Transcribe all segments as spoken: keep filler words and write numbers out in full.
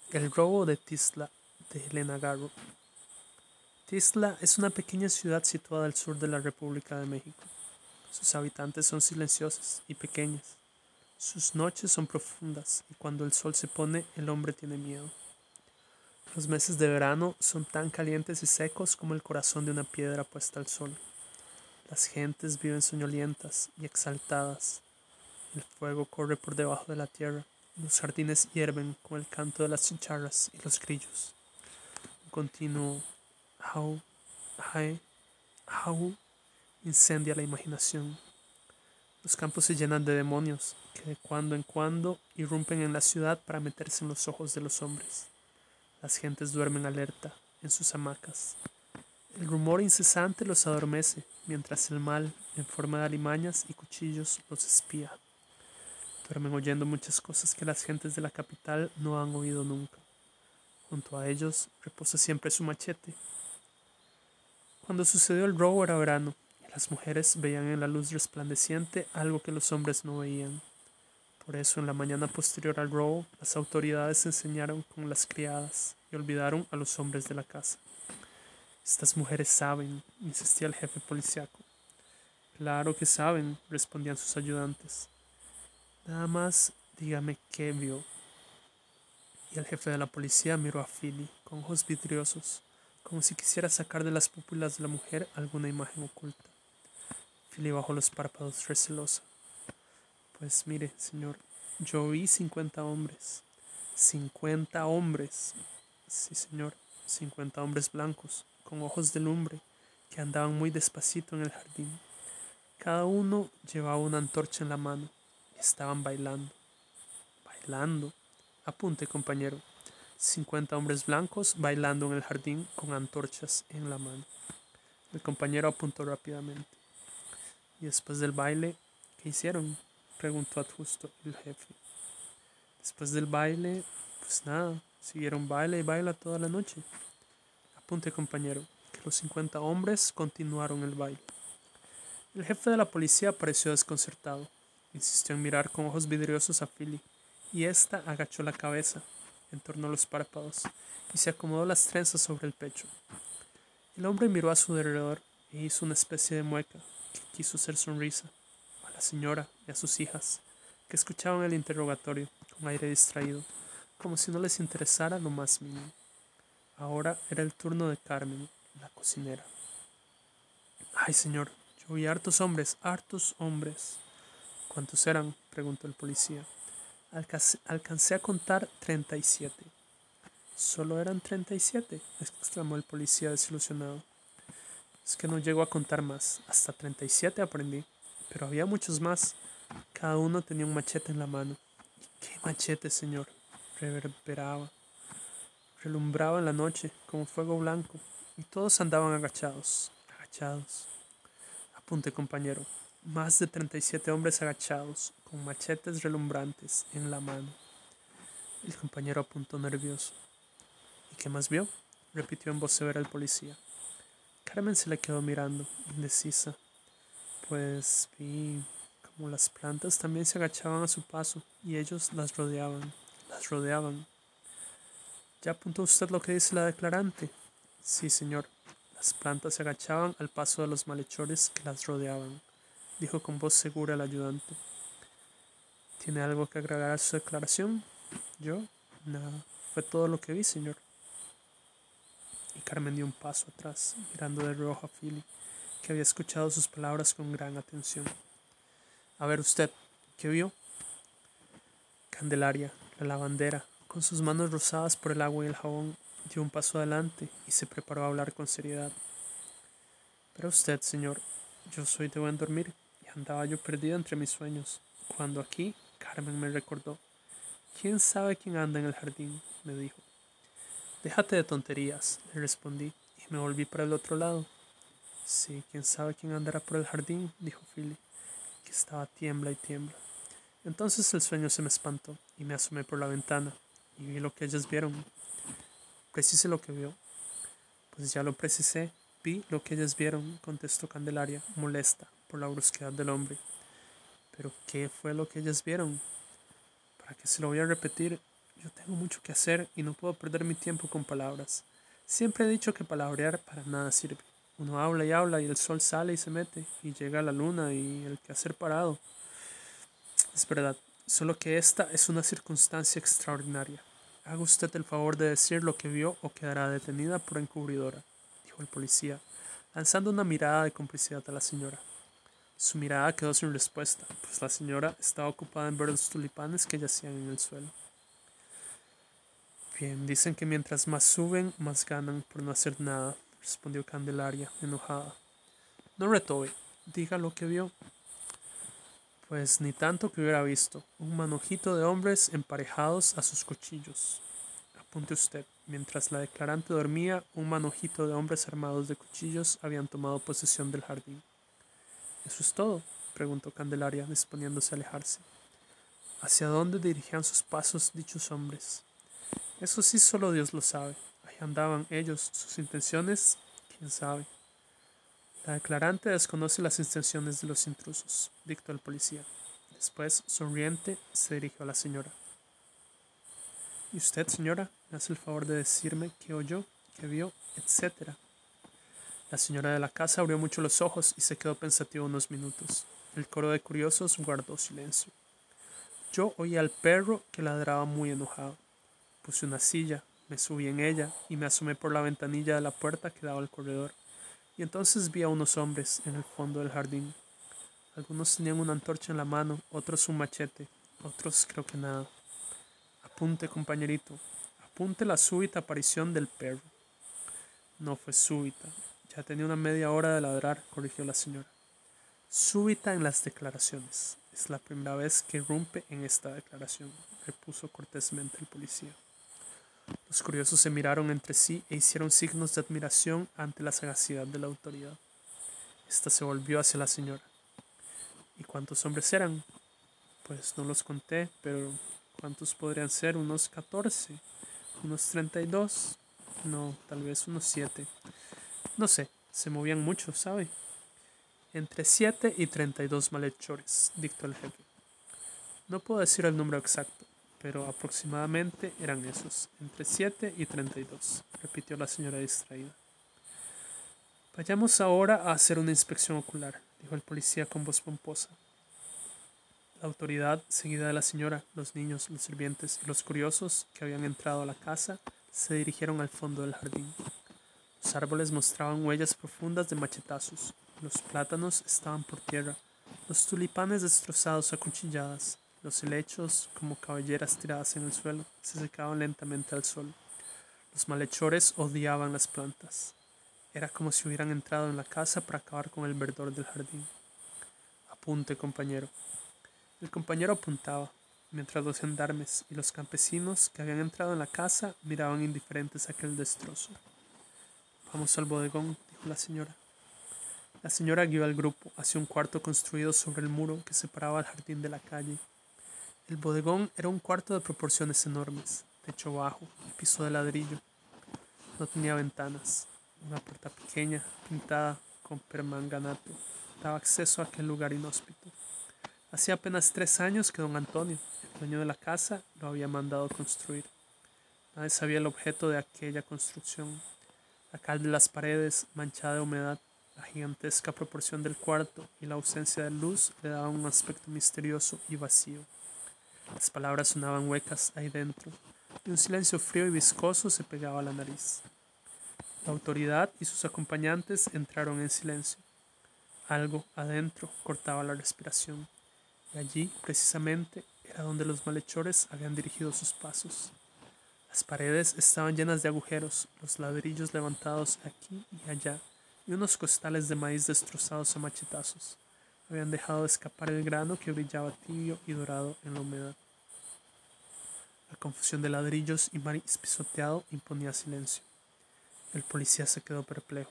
El robo de Tizla, de Elena Garro. Tizla es una pequeña ciudad situada al sur de la República de México. Sus habitantes son silenciosos y pequeños. Sus noches son profundas y cuando el sol se pone el hombre tiene miedo. Los meses de verano son tan calientes y secos como el corazón de una piedra puesta al sol. Las gentes viven soñolientas y exaltadas. El fuego corre por debajo de la tierra. Los jardines hierven con el canto de las chicharras y los grillos. Un continuo "Au, ae, au" incendia la imaginación. Los campos se llenan de demonios que de cuando en cuando irrumpen en la ciudad para meterse en los ojos de los hombres. Las gentes duermen alerta en sus hamacas. El rumor incesante los adormece, mientras el mal, en forma de alimañas y cuchillos, los espía. Duermen oyendo muchas cosas que las gentes de la capital no han oído nunca. Junto a ellos reposa siempre su machete. Cuando sucedió el robo era verano, y las mujeres veían en la luz resplandeciente algo que los hombres no veían. Por eso, en la mañana posterior al robo, las autoridades se enseñaron con las criadas y olvidaron a los hombres de la casa. Estas mujeres saben, insistía el jefe policiaco. Claro que saben, respondían sus ayudantes. Nada más dígame qué vio. Y el jefe de la policía miró a Philly con ojos vidriosos, como si quisiera sacar de las pupilas de la mujer alguna imagen oculta. Philly bajó los párpados recelosa. Pues mire, señor, yo vi cincuenta hombres. Cincuenta hombres. Sí, señor, cincuenta hombres blancos, con ojos de lumbre, que andaban muy despacito en el jardín. Cada uno llevaba una antorcha en la mano y estaban bailando. Bailando. Apunte, compañero. Cincuenta hombres blancos bailando en el jardín con antorchas en la mano. El compañero apuntó rápidamente. Y después del baile, ¿qué hicieron?, preguntó justo el jefe. Después del baile, pues nada, siguieron baile y baila toda la noche. Apunte, compañero, que los cincuenta hombres continuaron el baile. El jefe de la policía pareció desconcertado. Insistió en mirar con ojos vidriosos a Philly, y ésta agachó la cabeza, entornó los párpados y se acomodó las trenzas sobre el pecho. El hombre miró a su alrededor e hizo una especie de mueca que quiso ser sonrisa a la señora y a sus hijas, que escuchaban el interrogatorio con aire distraído, como si no les interesara lo más mínimo. Ahora era el turno de Carmen, la cocinera. Ay, señor, yo vi hartos hombres, hartos hombres. ¿Cuántos eran?, preguntó el policía. Alcancé, alcancé a contar treinta y siete. ¿Solo eran treinta y siete?, exclamó el policía desilusionado. Es que no llego a contar más. Hasta treinta y siete aprendí. Pero había muchos más. Cada uno tenía un machete en la mano. ¿Y qué machete, señor? Reverberaba. Relumbraba en la noche como fuego blanco. Y todos andaban agachados. Agachados. Apunte, compañero. Más de treinta y siete hombres agachados, con machetes relumbrantes en la mano. El compañero apuntó nervioso. ¿Y qué más vio?, repitió en voz severa el policía. Carmen se le quedó mirando, indecisa. Pues vi como las plantas también se agachaban a su paso y ellos las rodeaban, las rodeaban. ¿Ya apuntó usted lo que dice la declarante? Sí, señor. Las plantas se agachaban al paso de los malhechores que las rodeaban, dijo con voz segura el ayudante. ¿Tiene algo que agregar a su declaración? Yo, nada. Fue todo lo que vi, señor. Y Carmen dio un paso atrás, mirando de reojo a Philly, que había escuchado sus palabras con gran atención. A ver usted, ¿qué vio? Candelaria, la lavandera, con sus manos rosadas por el agua y el jabón, dio un paso adelante y se preparó a hablar con seriedad. Pero usted, señor, yo soy de buen dormir y andaba yo perdido entre mis sueños, cuando aquí Carmen me recordó. ¿Quién sabe quién anda en el jardín?, me dijo. Déjate de tonterías, le respondí, y me volví para el otro lado. Sí, quién sabe quién andará por el jardín, dijo Philly, que estaba tiembla y tiembla. Entonces el sueño se me espantó, y me asomé por la ventana, y vi lo que ellas vieron. Precise lo que vio. Pues ya lo precisé, vi lo que ellas vieron, contestó Candelaria, molesta por la brusquedad del hombre. ¿Pero qué fue lo que ellas vieron? ¿Para qué se lo voy a repetir? Yo tengo mucho que hacer y no puedo perder mi tiempo con palabras. Siempre he dicho que palabrear para nada sirve. Uno habla y habla y el sol sale y se mete y llega la luna y el quehacer parado. Es verdad, solo que esta es una circunstancia extraordinaria. Haga usted el favor de decir lo que vio o quedará detenida por encubridora, dijo el policía, lanzando una mirada de complicidad a la señora. Su mirada quedó sin respuesta, pues la señora estaba ocupada en ver los tulipanes que yacían en el suelo. Bien, dicen que mientras más suben, más ganan por no hacer nada, respondió Candelaria, enojada. No retobe, diga lo que vio. Pues ni tanto que hubiera visto, un manojito de hombres emparejados a sus cuchillos. Apunte usted, mientras la declarante dormía, un manojito de hombres armados de cuchillos habían tomado posesión del jardín. ¿Eso es todo?, preguntó Candelaria, disponiéndose a alejarse. ¿Hacia dónde dirigían sus pasos dichos hombres? Eso sí solo Dios lo sabe. Ahí andaban ellos, sus intenciones, quién sabe. La declarante desconoce las intenciones de los intrusos, dictó el policía. Después, sonriente, se dirigió a la señora. ¿Y usted, señora, me hace el favor de decirme qué oyó, qué vio, etcétera? La señora de la casa abrió mucho los ojos y se quedó pensativa unos minutos. El coro de curiosos guardó silencio. Yo oí al perro que ladraba muy enojado. Puse una silla, me subí en ella y me asomé por la ventanilla de la puerta que daba al corredor. Y entonces vi a unos hombres en el fondo del jardín. Algunos tenían una antorcha en la mano, otros un machete, otros creo que nada. Apunte, compañerito, apunte la súbita aparición del perro. No fue súbita, ya tenía una media hora de ladrar, corrigió la señora. Súbita en las declaraciones. Es la primera vez que irrumpe en esta declaración, repuso cortésmente el policía. Los curiosos se miraron entre sí e hicieron signos de admiración ante la sagacidad de la autoridad. Esta se volvió hacia la señora. ¿Y cuántos hombres eran? Pues no los conté, pero ¿cuántos podrían ser? ¿Unos catorce? ¿Unos treinta y dos? No, tal vez unos siete. No sé, se movían mucho, ¿sabe? Entre siete y treinta y dos malhechores, dictó el jefe. No puedo decir el número exacto, pero aproximadamente eran esos, entre siete y treinta y dos, repitió la señora distraída. Vayamos ahora a hacer una inspección ocular, dijo el policía con voz pomposa. La autoridad, seguida de la señora, los niños, los sirvientes y los curiosos que habían entrado a la casa, se dirigieron al fondo del jardín. Los árboles mostraban huellas profundas de machetazos, los plátanos estaban por tierra, los tulipanes destrozados a cuchilladas, los helechos, como cabelleras tiradas en el suelo, se secaban lentamente al sol. Los malhechores odiaban las plantas. Era como si hubieran entrado en la casa para acabar con el verdor del jardín. Apunte, compañero. El compañero apuntaba, mientras los gendarmes y los campesinos que habían entrado en la casa miraban indiferentes aquel destrozo. Vamos al bodegón, dijo la señora. La señora guió al grupo hacia un cuarto construido sobre el muro que separaba el jardín de la calle. El bodegón era un cuarto de proporciones enormes, techo bajo, piso de ladrillo. No tenía ventanas. Una puerta pequeña, pintada con permanganato, daba acceso a aquel lugar inhóspito. Hacía apenas tres años que don Antonio, el dueño de la casa, lo había mandado construir. Nadie sabía el objeto de aquella construcción. La cal de las paredes, manchada de humedad, la gigantesca proporción del cuarto y la ausencia de luz le daban un aspecto misterioso y vacío. Las palabras sonaban huecas ahí dentro, y un silencio frío y viscoso se pegaba a la nariz. La autoridad y sus acompañantes entraron en silencio. Algo adentro cortaba la respiración, y allí, precisamente, era donde los malhechores habían dirigido sus pasos. Las paredes estaban llenas de agujeros, los ladrillos levantados aquí y allá, y unos costales de maíz destrozados a machetazos. Habían dejado escapar el grano que brillaba tibio y dorado en la humedad. La confusión de ladrillos y maíz pisoteado imponía silencio. El policía se quedó perplejo.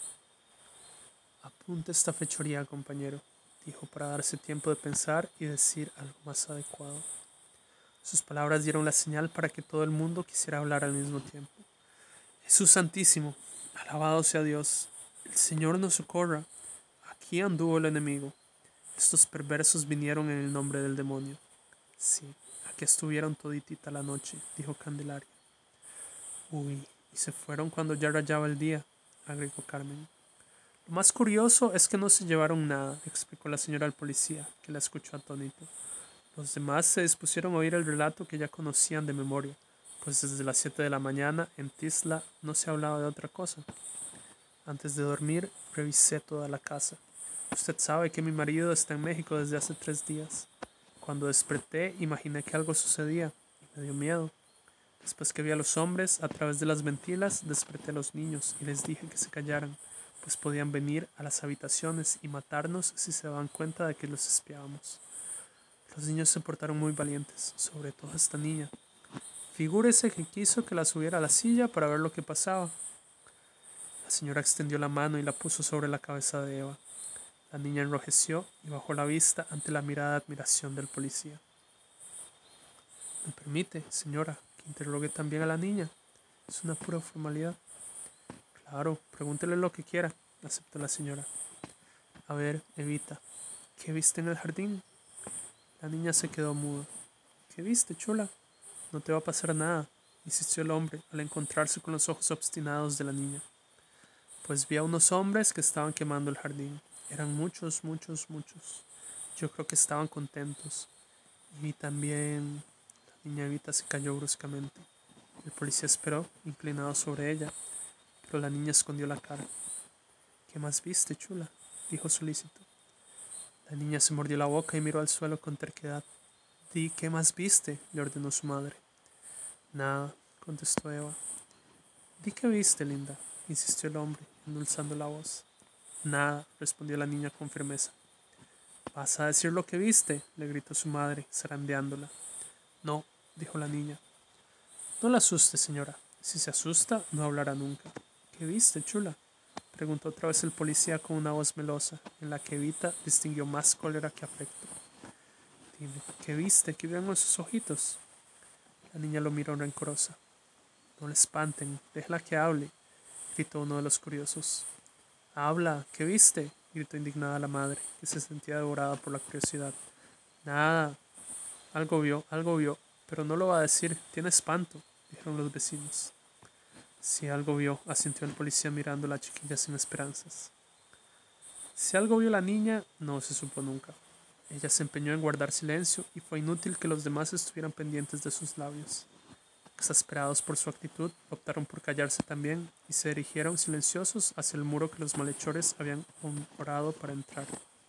Apunte esta fechoría, compañero, dijo para darse tiempo de pensar y decir algo más adecuado. Sus palabras dieron la señal para que todo el mundo quisiera hablar al mismo tiempo. Jesús Santísimo, alabado sea Dios, el Señor nos socorra. Aquí anduvo el enemigo. Estos perversos vinieron en el nombre del demonio. Sí, Aquí estuvieron toditita la noche, dijo Candelaria. Uy, y se fueron cuando ya rayaba el día, agregó Carmen. Lo más curioso es que no se llevaron nada, explicó la señora al policía, que la escuchó atónito. Los demás se dispusieron a oír el relato que ya conocían de memoria, pues desde las siete de la mañana en Tisla no se hablaba de otra cosa. Antes de dormir, revisé toda la casa. Usted sabe que mi marido está en México desde hace tres días. Cuando desperté, imaginé que algo sucedía y me dio miedo. Después que vi a los hombres a través de las ventilas, desperté a los niños y les dije que se callaran, pues podían venir a las habitaciones y matarnos si se daban cuenta de que los espiábamos. Los niños se portaron muy valientes, sobre todo esta niña. Figúrese que quiso que la subiera a la silla para ver lo que pasaba. La señora extendió la mano y la puso sobre la cabeza de Eva. La niña enrojeció y bajó la vista ante la mirada de admiración del policía. ¿Me permite, señora, que interrogue también a la niña? Es una pura formalidad. Claro, pregúntele lo que quiera, aceptó la señora. A ver, Evita, ¿qué viste en el jardín? La niña se quedó muda. ¿Qué viste, chula? No te va a pasar nada, insistió el hombre al encontrarse con los ojos obstinados de la niña. Pues vi a unos hombres que estaban quemando el jardín. Eran muchos, muchos, muchos. Yo creo que estaban contentos. Y vi también... La niña Evita se cayó bruscamente. El policía esperó, inclinado sobre ella, pero la niña escondió la cara. ¿Qué más viste, chula?, dijo solícito. La niña se mordió la boca y miró al suelo con terquedad. Di, ¿qué más viste?, le ordenó su madre. Nada, contestó Eva. Di, ¿qué viste, linda?, insistió el hombre, endulzando la voz. Nada, respondió la niña con firmeza. ¿Vas a decir lo que viste?, le gritó su madre, zarandeándola. No, dijo la niña. No la asuste, señora. Si se asusta, no hablará nunca. ¿Qué viste, chula?, preguntó otra vez el policía con una voz melosa, en la que Evita distinguió más cólera que afecto. Dime, ¿qué viste? ¿Qué vieron esos ojitos? La niña lo miró rencorosa. No la espanten, déjala que hable, gritó uno de los curiosos. Habla, ¿qué viste?, gritó indignada la madre, que se sentía devorada por la curiosidad. Nada, algo vio, algo vio, pero no lo va a decir, tiene espanto, dijeron los vecinos. Si algo vio, asintió el policía mirando a la chiquilla sin esperanzas. Si algo vio la niña, no se supo nunca. Ella se empeñó en guardar silencio y fue inútil que los demás estuvieran pendientes de sus labios. Exasperados por su actitud, optaron por callarse también y se dirigieron silenciosos hacia el muro que los malhechores habían orado para entrar.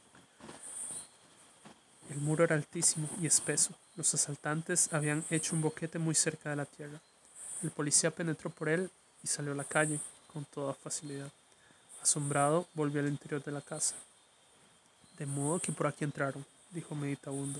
El muro era altísimo y espeso. Los asaltantes habían hecho un boquete muy cerca de la tierra. El policía penetró por él y salió a la calle con toda facilidad. Asombrado, volvió al interior de la casa. De modo que por aquí entraron, dijo meditabundo.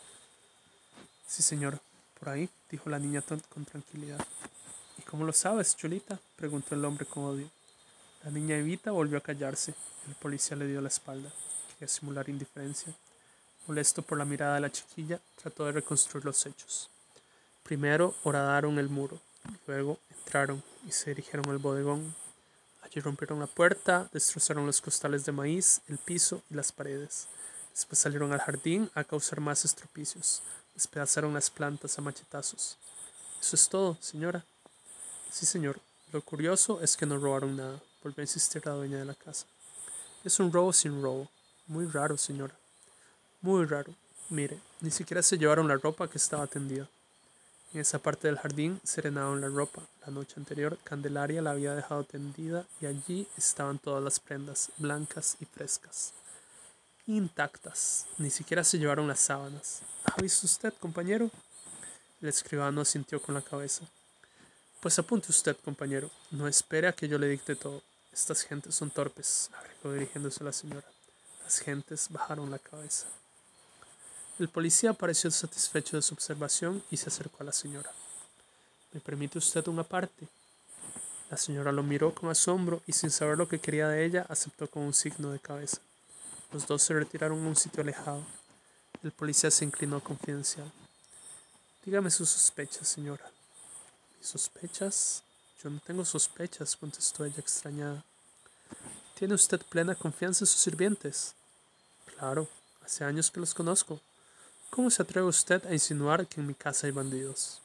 Sí, señora, por ahí, dijo la niña con tranquilidad. ¿Y cómo lo sabes, chulita?, preguntó el hombre con odio. La niña Evita volvió a callarse. El policía le dio la espalda. Quería simular indiferencia. Molesto por la mirada de la chiquilla, trató de reconstruir los hechos. Primero horadaron el muro, luego entraron y se dirigieron al bodegón. Allí rompieron la puerta, destrozaron los costales de maíz, el piso y las paredes. Después salieron al jardín a causar más estropicios. Despedazaron las plantas a machetazos. ¿Eso es todo, señora? Sí, señor. Lo curioso es que no robaron nada, volvió a insistir la dueña de la casa. Es un robo sin robo. Muy raro, señora. Muy raro. Mire, ni siquiera se llevaron la ropa que estaba tendida. En esa parte del jardín serenaron la ropa. La noche anterior, Candelaria la había dejado tendida y allí estaban todas las prendas, blancas y frescas. Intactas. Ni siquiera se llevaron las sábanas. ¿Ha visto usted, compañero? El escribano asintió con la cabeza. Pues apunte usted, compañero. No espere a que yo le dicte todo. Estas gentes son torpes, agregó dirigiéndose a la señora. Las gentes bajaron la cabeza. El policía pareció satisfecho de su observación y se acercó a la señora. ¿Me permite usted una parte? La señora lo miró con asombro y sin saber lo que quería de ella, aceptó con un signo de cabeza. Los dos se retiraron a un sitio alejado. El policía se inclinó confidencial. Dígame sus sospechas, señora. ¿Mis sospechas? Yo no tengo sospechas, contestó ella extrañada. ¿Tiene usted plena confianza en sus sirvientes? Claro, hace años que los conozco. ¿Cómo se atreve usted a insinuar que en mi casa hay bandidos?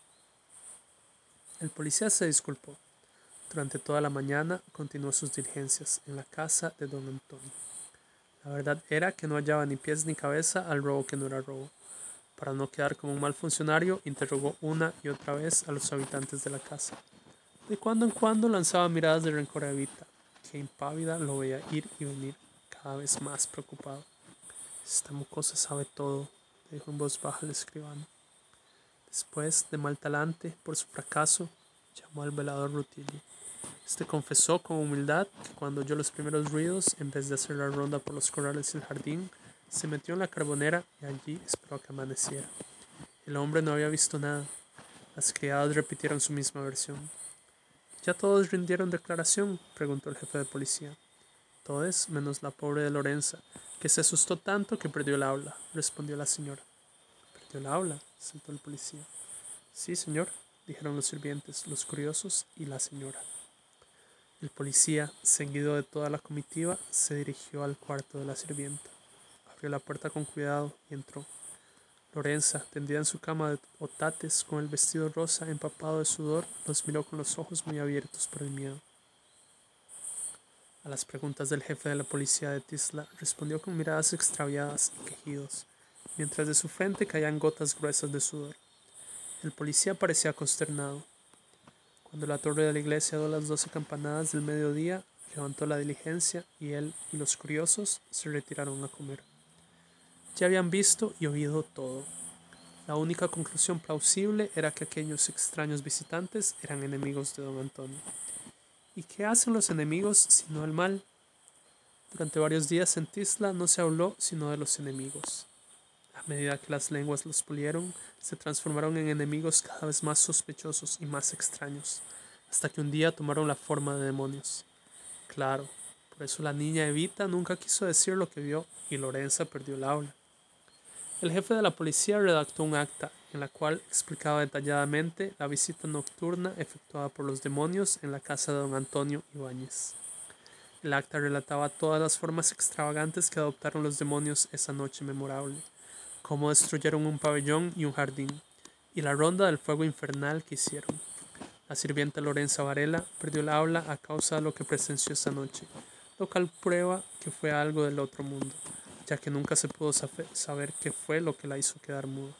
El policía se disculpó. Durante toda la mañana continuó sus diligencias en la casa de don Antonio. La verdad era que no hallaba ni pies ni cabeza al robo que no era robo. Para no quedar como un mal funcionario, interrogó una y otra vez a los habitantes de la casa. De cuando en cuando lanzaba miradas de rencor a Evita, que impávida lo veía ir y venir, cada vez más preocupado. Esta mocosa sabe todo, dijo en voz baja el escribano. Después, de mal talante, por su fracaso, llamó al velador Rutilio. Este confesó con humildad que cuando oyó los primeros ruidos, en vez de hacer la ronda por los corrales y el jardín, se metió en la carbonera y allí esperó a que amaneciera. El hombre no había visto nada. Las criadas repitieron su misma versión. ¿Ya todos rindieron declaración?, preguntó el jefe de policía. Todos, menos la pobre de Lorenza, que se asustó tanto que perdió el habla, respondió la señora. ¿Perdió el habla?, saltó el policía. Sí, señor, dijeron los sirvientes, los curiosos y la señora. El policía, seguido de toda la comitiva, se dirigió al cuarto de la sirvienta. Abrió la puerta con cuidado y entró. Lorenza, tendida en su cama de otates con el vestido rosa empapado de sudor, los miró con los ojos muy abiertos por el miedo. A las preguntas del jefe de la policía de Tisla respondió con miradas extraviadas y quejidos, mientras de su frente caían gotas gruesas de sudor. El policía parecía consternado. Cuando la torre de la iglesia dio las doce campanadas del mediodía, levantó la diligencia y él y los curiosos se retiraron a comer. Ya habían visto y oído todo. La única conclusión plausible era que aquellos extraños visitantes eran enemigos de don Antonio. ¿Y qué hacen los enemigos sino el mal? Durante varios días en Tisla no se habló sino de los enemigos. A medida que las lenguas los pulieron, se transformaron en enemigos cada vez más sospechosos y más extraños, hasta que un día tomaron la forma de demonios. Claro, por eso la niña Evita nunca quiso decir lo que vio y Lorenza perdió el habla. El jefe de la policía redactó un acta en la cual explicaba detalladamente la visita nocturna efectuada por los demonios en la casa de don Antonio Ibáñez. El acta relataba todas las formas extravagantes que adoptaron los demonios esa noche memorable, cómo destruyeron un pabellón y un jardín, y la ronda del fuego infernal que hicieron. La sirvienta Lorenza Varela perdió el habla a causa de lo que presenció esa noche, lo cual prueba que fue algo del otro mundo, ya que nunca se pudo saber qué fue lo que la hizo quedar muda.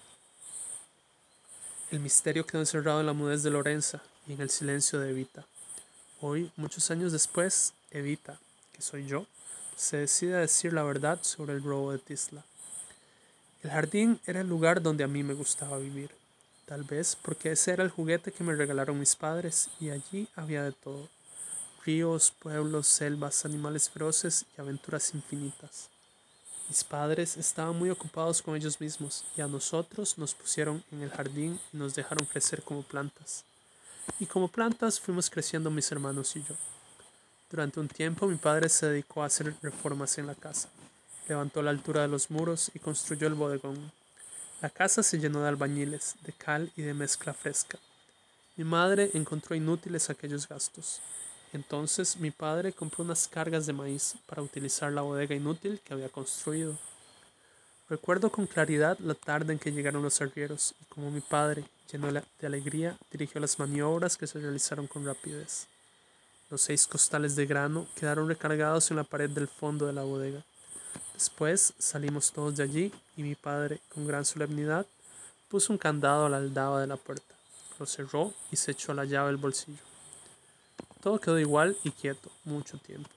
El misterio quedó encerrado en la mudez de Lorenza y en el silencio de Evita. Hoy, muchos años después, Evita, que soy yo, se decide a decir la verdad sobre el robo de Tisla. El jardín era el lugar donde a mí me gustaba vivir, tal vez porque ese era el juguete que me regalaron mis padres y allí había de todo: ríos, pueblos, selvas, animales feroces y aventuras infinitas. Mis padres estaban muy ocupados con ellos mismos y a nosotros nos pusieron en el jardín y nos dejaron crecer como plantas. Y como plantas fuimos creciendo mis hermanos y yo. Durante un tiempo mi padre se dedicó a hacer reformas en la casa. Levantó la altura de los muros y construyó el bodegón. La casa se llenó de albañiles, de cal y de mezcla fresca. Mi madre encontró inútiles aquellos gastos. Entonces mi padre compró unas cargas de maíz para utilizar la bodega inútil que había construido. Recuerdo con claridad la tarde en que llegaron los arrieros y cómo mi padre, lleno de alegría, dirigió las maniobras que se realizaron con rapidez. Los seis costales de grano quedaron recargados en la pared del fondo de la bodega. Después salimos todos de allí y mi padre, con gran solemnidad, puso un candado a la aldaba de la puerta, lo cerró y se echó la llave al bolsillo. Todo quedó igual y quieto mucho tiempo.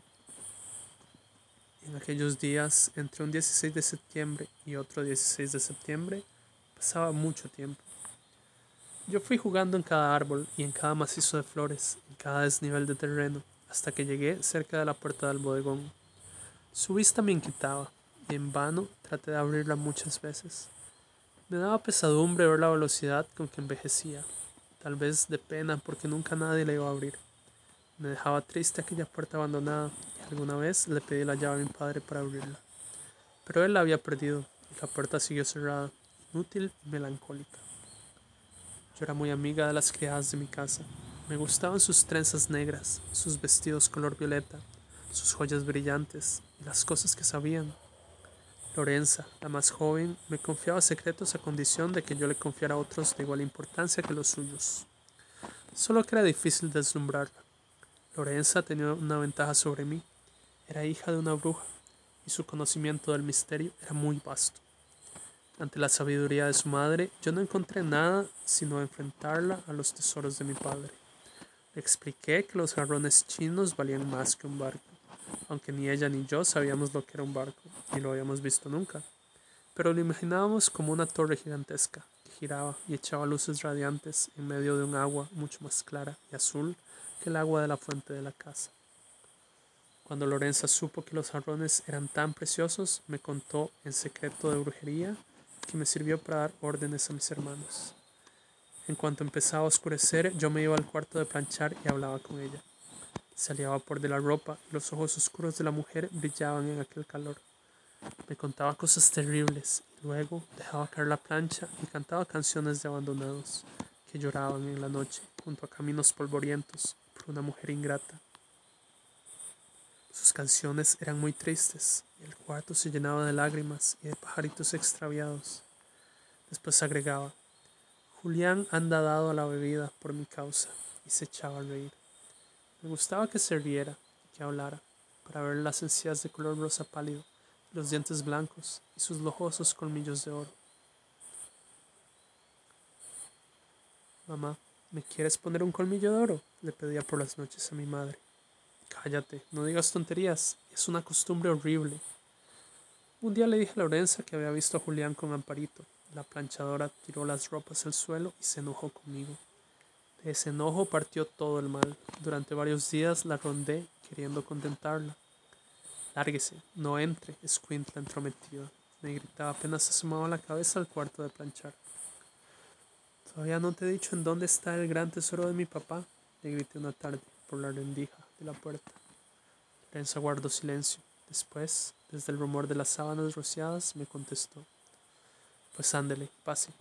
En aquellos días, entre un dieciséis de septiembre y otro dieciséis de septiembre, pasaba mucho tiempo. Yo fui jugando en cada árbol y en cada macizo de flores, en cada desnivel de terreno, hasta que llegué cerca de la puerta del bodegón. Su vista me inquietaba, y en vano traté de abrirla muchas veces. Me daba pesadumbre ver la velocidad con que envejecía, tal vez de pena porque nunca nadie la iba a abrir. Me dejaba triste aquella puerta abandonada y alguna vez le pedí la llave a mi padre para abrirla. Pero él la había perdido y la puerta siguió cerrada, inútil y melancólica. Yo era muy amiga de las criadas de mi casa. Me gustaban sus trenzas negras, sus vestidos color violeta, sus joyas brillantes y las cosas que sabían. Lorenza, la más joven, me confiaba secretos a condición de que yo le confiara a otros de igual importancia que los suyos. Solo que era difícil deslumbrarla. Lorenza tenía una ventaja sobre mí. Era hija de una bruja, y su conocimiento del misterio era muy vasto. Ante la sabiduría de su madre, yo no encontré nada sino enfrentarla a los tesoros de mi padre. Le expliqué que los jarrones chinos valían más que un barco, aunque ni ella ni yo sabíamos lo que era un barco, ni lo habíamos visto nunca. Pero lo imaginábamos como una torre gigantesca que giraba y echaba luces radiantes en medio de un agua mucho más clara y azul que el agua de la fuente de la casa. Cuando Lorenza supo que los jarrones eran tan preciosos, me contó en secreto de brujería que me sirvió para dar órdenes a mis hermanos. En cuanto empezaba a oscurecer, yo me iba al cuarto de planchar y hablaba con ella. Salía vapor de la ropa y los ojos oscuros de la mujer brillaban en aquel calor. Me contaba cosas terribles y luego dejaba caer la plancha y cantaba canciones de abandonados que lloraban en la noche junto a caminos polvorientos por una mujer ingrata. Sus canciones eran muy tristes y el cuarto se llenaba de lágrimas y de pajaritos extraviados. Después agregaba: Julián anda dado a la bebida por mi causa, y se echaba a reír. Me gustaba que se riera y que hablara, para ver las encías de color rosa pálido, los dientes blancos y sus lojosos colmillos de oro. Mamá, ¿me quieres poner un colmillo de oro?, le pedía por las noches a mi madre. Cállate, no digas tonterías, es una costumbre horrible. Un día le dije a Lorenza que había visto a Julián con Amparito. La planchadora tiró las ropas al suelo y se enojó conmigo. De ese enojo partió todo el mal. Durante varios días la rondé queriendo contentarla. Lárguese, no entre, escuincla entrometida, me gritaba apenas asomaba la cabeza al cuarto de planchar. Todavía no te he dicho en dónde está el gran tesoro de mi papá, le grité una tarde por la rendija de la puerta. Lorenza guardó silencio. Después, desde el rumor de las sábanas rociadas, me contestó: Pues ándele, pase.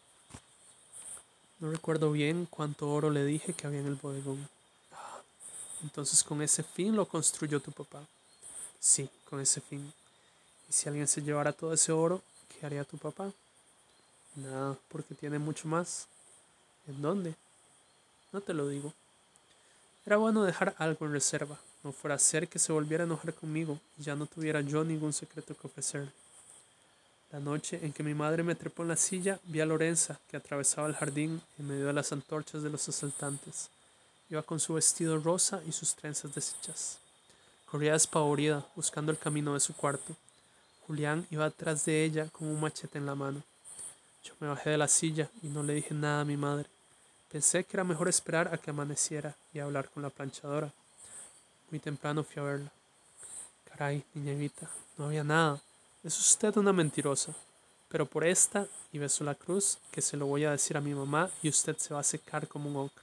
No recuerdo bien cuánto oro le dije que había en el bodegón. Ah, entonces con ese fin lo construyó tu papá. Sí, con ese fin. ¿Y si alguien se llevara todo ese oro, qué haría tu papá? Nada, porque tiene mucho más. ¿En dónde? No te lo digo. Era bueno dejar algo en reserva, no fuera a ser que se volviera a enojar conmigo y ya no tuviera yo ningún secreto que ofrecerle. La noche en que mi madre me trepó en la silla, vi a Lorenza, que atravesaba el jardín en medio de las antorchas de los asaltantes. Iba con su vestido rosa y sus trenzas deshechas. Corría despavorida, buscando el camino de su cuarto. Julián iba atrás de ella con un machete en la mano. Yo me bajé de la silla y no le dije nada a mi madre. Pensé que era mejor esperar a que amaneciera y hablar con la planchadora. Muy temprano fui a verla. Caray, niña Evita, no había nada. Es usted una mentirosa. Pero por esta, y besó la cruz, que se lo voy a decir a mi mamá y usted se va a secar como un ocre.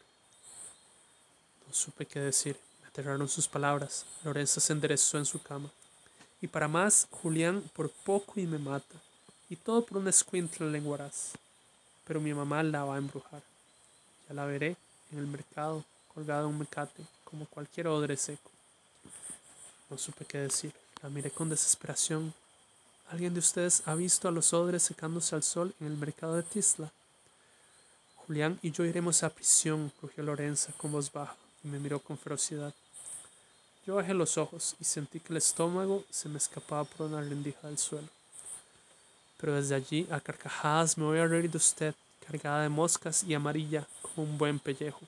No supe qué decir. Me aterraron sus palabras. Lorenza se enderezó en su cama. Y para más, Julián por poco y me mata. Y todo por un escuincle lenguaraz. Pero mi mamá la va a embrujar. Ya la veré en el mercado, colgada en un mecate, como cualquier odre seco. No supe qué decir. La miré con desesperación. ¿Alguien de ustedes ha visto a los odres secándose al sol en el mercado de Tisla? Julián y yo iremos a prisión, rugió Lorenza con voz baja, y me miró con ferocidad. Yo bajé los ojos y sentí que el estómago se me escapaba por una rendija del suelo. Pero desde allí, a carcajadas, me voy a reír de usted, cargada de moscas y amarilla como un buen pellejo.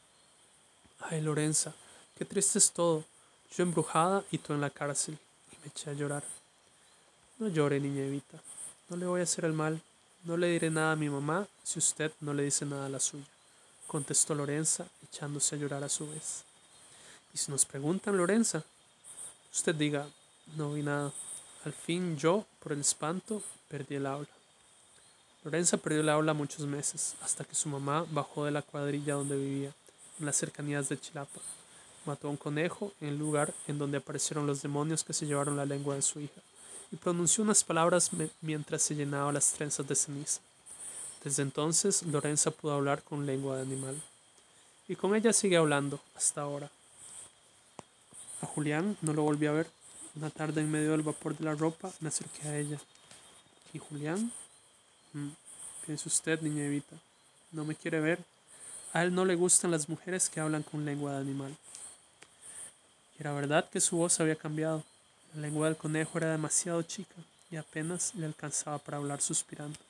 Ay, Lorenza, qué triste es todo. Yo embrujada y tú en la cárcel. Y me eché a llorar. No llore, niña Evita. No le voy a hacer el mal. No le diré nada a mi mamá si usted no le dice nada a la suya, contestó Lorenza, echándose a llorar a su vez. Y si nos preguntan, Lorenza, usted diga, no vi nada. Al fin yo, por el espanto, perdí el habla. Lorenza perdió el habla muchos meses, hasta que su mamá bajó de la cuadrilla donde vivía, en las cercanías de Chilapa. Mató a un conejo en el lugar en donde aparecieron los demonios que se llevaron la lengua de su hija, y pronunció unas palabras mientras se llenaba las trenzas de ceniza. Desde entonces, Lorenza pudo hablar con lengua de animal. Y con ella sigue hablando, hasta ahora. A Julián no lo volví a ver. Una tarde en medio del vapor de la ropa me acerqué a ella. ¿Y Julián? Mm, piense usted, niña Evita. No me quiere ver. A él no le gustan las mujeres que hablan con lengua de animal. Y era verdad que su voz había cambiado. La lengua del conejo era demasiado chica y apenas le alcanzaba para hablar suspirando.